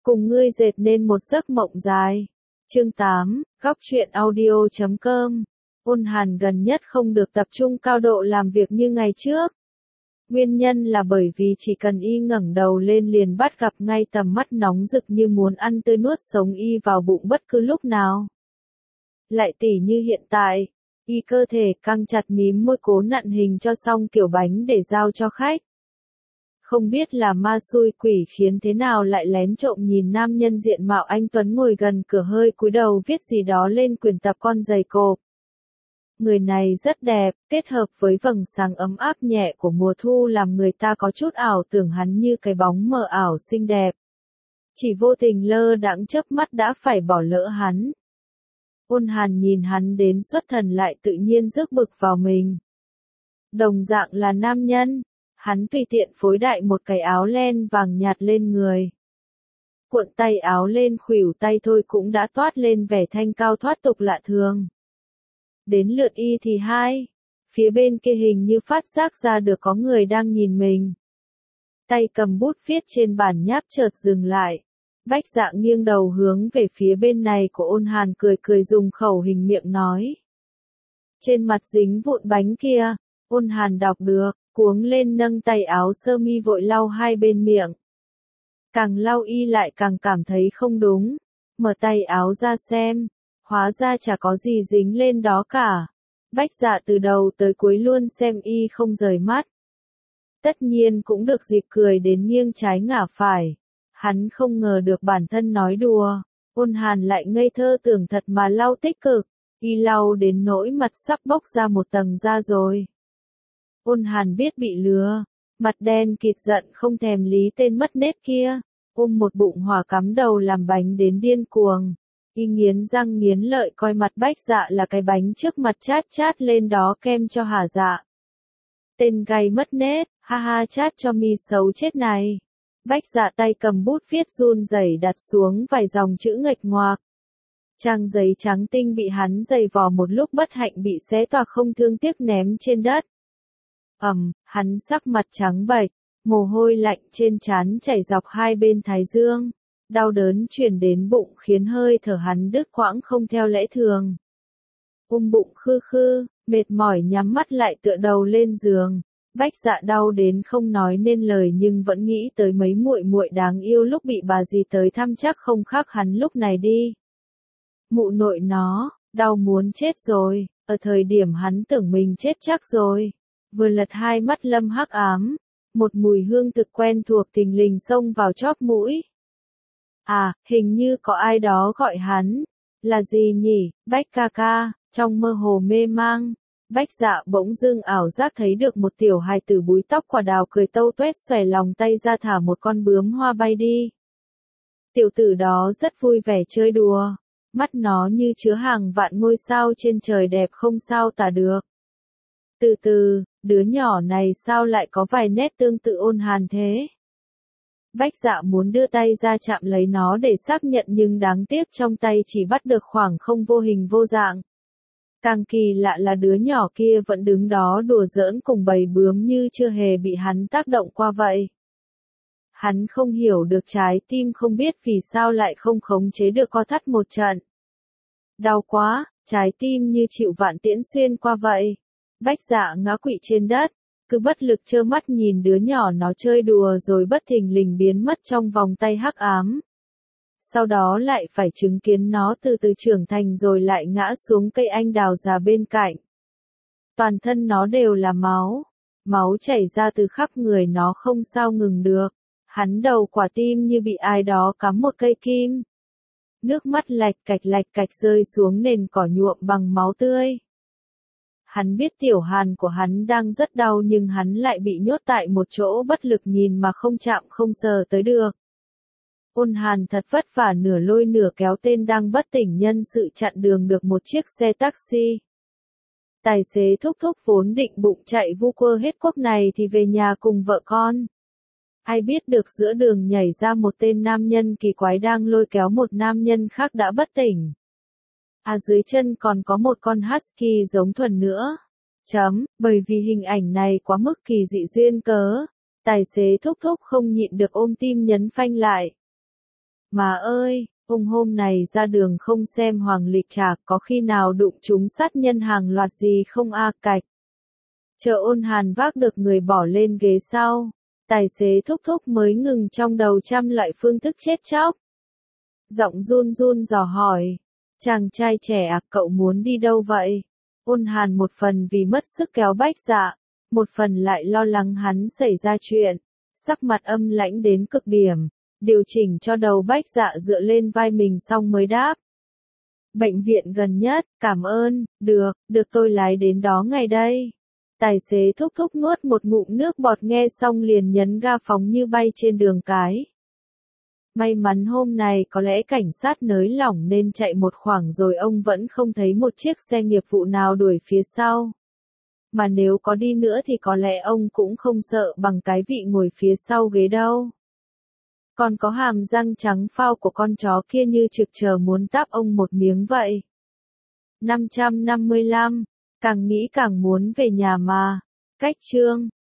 Cùng ngươi dệt nên một giấc mộng dài. Chương 8, góc truyện audio.com. Ôn Hàn gần nhất không được tập trung cao độ làm việc như ngày trước. Nguyên nhân là bởi vì chỉ cần y ngẩng đầu lên liền bắt gặp ngay tầm mắt nóng rực như muốn ăn tươi nuốt sống y vào bụng bất cứ lúc nào. Lại tỉ như hiện tại, y cơ thể căng chặt mím môi cố nặn hình cho xong kiểu bánh để giao cho khách. Không biết là ma xui quỷ khiến thế nào lại lén trộm nhìn nam nhân diện mạo anh tuấn ngồi gần cửa hơi cúi đầu viết gì đó lên quyển tập con dày cộp. Người này rất đẹp, kết hợp với vầng sáng ấm áp nhẹ của mùa thu làm người ta có chút ảo tưởng hắn như cái bóng mờ ảo xinh đẹp. Chỉ vô tình lơ đãng chớp mắt đã phải bỏ lỡ hắn. Ôn Hàn nhìn hắn đến xuất thần lại tự nhiên rước bực vào mình. Đồng dạng là nam nhân, hắn tùy tiện phối đại một cái áo len vàng nhạt lên người. Cuộn tay áo lên khuỷu tay thôi cũng đã toát lên vẻ thanh cao thoát tục lạ thường. Đến lượt y thì phía bên kia hình như phát giác ra được có người đang nhìn mình. Tay cầm bút viết trên bản nháp chợt dừng lại. Bách Dạ nghiêng đầu hướng về phía bên này của Ôn Hàn cười cười dùng khẩu hình miệng nói. Trên mặt dính vụn bánh kia, Ôn Hàn đọc được, cuống lên nâng tay áo sơ mi vội lau hai bên miệng. Càng lau y lại càng cảm thấy không đúng, mở tay áo ra xem, hóa ra chả có gì dính lên đó cả. Bách Dạ từ đầu tới cuối luôn xem y không rời mắt. Tất nhiên cũng được dịp cười đến nghiêng trái ngả phải. Hắn không ngờ được bản thân nói đùa, Ôn Hàn lại ngây thơ tưởng thật mà lau tích cực, y lau đến nỗi mặt sắp bốc ra một tầng da rồi. Ôn Hàn biết bị lừa, mặt đen kịt giận không thèm lý tên mất nết kia, ôm một bụng hỏa cắm đầu làm bánh đến điên cuồng. Y nghiến răng nghiến lợi coi mặt Bách Dạ là cái bánh trước mặt chát chát lên đó kem cho hả dạ. Tên gay mất nết, ha ha chát cho mi xấu chết này. Bách Dạ tay cầm bút viết run rẩy đặt xuống vài dòng chữ nghệch ngoạc. Trang giấy trắng tinh bị hắn giày vò một lúc bất hạnh bị xé toạc không thương tiếc ném trên đất. Hắn sắc mặt trắng bệch, mồ hôi lạnh trên trán chảy dọc hai bên thái dương, đau đớn truyền đến bụng khiến hơi thở hắn đứt quãng không theo lẽ thường. Bụng khư khư, mệt mỏi nhắm mắt lại tựa đầu lên giường. Bách Dạ đau đến không nói nên lời nhưng vẫn nghĩ tới mấy muội muội đáng yêu lúc bị bà dì tới thăm chắc không khác hắn lúc này đi. Mụ nội nó, đau muốn chết rồi, ở thời điểm hắn tưởng mình chết chắc rồi. Vừa lật hai mắt lâm hắc ám, một mùi hương thực quen thuộc thình lình xông vào chóp mũi. Hình như có ai đó gọi hắn. Là gì nhỉ, Bách ca ca, trong mơ hồ mê mang. Bách Dạ bỗng dưng ảo giác thấy được một tiểu hài tử búi tóc quả đào cười tâu tuét xòe lòng tay ra thả một con bướm hoa bay đi. Tiểu tử đó rất vui vẻ chơi đùa, mắt nó như chứa hàng vạn ngôi sao trên trời đẹp không sao tả được. Từ từ, đứa nhỏ này sao lại có vài nét tương tự Ôn Hàn thế? Bách Dạ muốn đưa tay ra chạm lấy nó để xác nhận nhưng đáng tiếc trong tay chỉ bắt được khoảng không vô hình vô dạng. Càng kỳ lạ là đứa nhỏ kia vẫn đứng đó đùa giỡn cùng bầy bướm như chưa hề bị hắn tác động qua vậy. Hắn không hiểu được trái tim không biết vì sao lại không khống chế được co thắt một trận. Đau quá, trái tim như chịu vạn tiễn xuyên qua vậy. Bách Dạ ngã quỵ trên đất, cứ bất lực trơ mắt nhìn đứa nhỏ nó chơi đùa rồi bất thình lình biến mất trong vòng tay hắc ám. Sau đó lại phải chứng kiến nó từ từ trưởng thành rồi lại ngã xuống cây anh đào già bên cạnh. Toàn thân nó đều là máu chảy ra từ khắp người nó không sao ngừng được. Hắn đầu quả tim như bị ai đó cắm một cây kim. Nước mắt lạch cạch rơi xuống nền cỏ nhuộm bằng máu tươi. Hắn biết tiểu Hàn của hắn đang rất đau nhưng hắn lại bị nhốt tại một chỗ bất lực nhìn mà không chạm không sờ tới được. Ôn Hàn thật vất vả nửa lôi nửa kéo tên đang bất tỉnh nhân sự chặn đường được một chiếc xe taxi. Tài xế thúc vốn định bụng chạy vu quơ hết quốc này thì về nhà cùng vợ con. Ai biết được giữa đường nhảy ra một tên nam nhân kỳ quái đang lôi kéo một nam nhân khác đã bất tỉnh. Dưới chân còn có một con husky giống thuần nữa. Bởi vì hình ảnh này quá mức kỳ dị duyên cớ, tài xế thúc không nhịn được ôm tim nhấn phanh lại. Mà ơi, ông hôm này ra đường không xem hoàng lịch à, có khi nào đụng trúng sát nhân hàng loạt gì không a cạch. Chờ Ôn Hàn vác được người bỏ lên ghế sau, tài xế thúc thúc mới ngừng trong đầu trăm loại phương thức chết chóc. Giọng run run dò hỏi, chàng trai trẻ à, cậu muốn đi đâu vậy? Ôn Hàn một phần vì mất sức kéo Bách Dạ, một phần lại lo lắng hắn xảy ra chuyện, sắc mặt âm lãnh đến cực điểm, điều chỉnh cho đầu Bách Dạ dựa lên vai mình xong mới đáp. Bệnh viện gần nhất, cảm ơn, được tôi lái đến đó ngay đây. Tài xế thúc thúc nuốt một ngụm nước bọt nghe xong liền nhấn ga phóng như bay trên đường cái. May mắn hôm này có lẽ cảnh sát nới lỏng nên chạy một khoảng rồi ông vẫn không thấy một chiếc xe nghiệp vụ nào đuổi phía sau. Mà nếu có đi nữa thì có lẽ ông cũng không sợ bằng cái vị ngồi phía sau ghế đâu. Còn có hàm răng trắng phao của con chó kia như trực chờ muốn táp ông một miếng vậy. 555, càng nghĩ càng muốn về nhà mà. Cách chương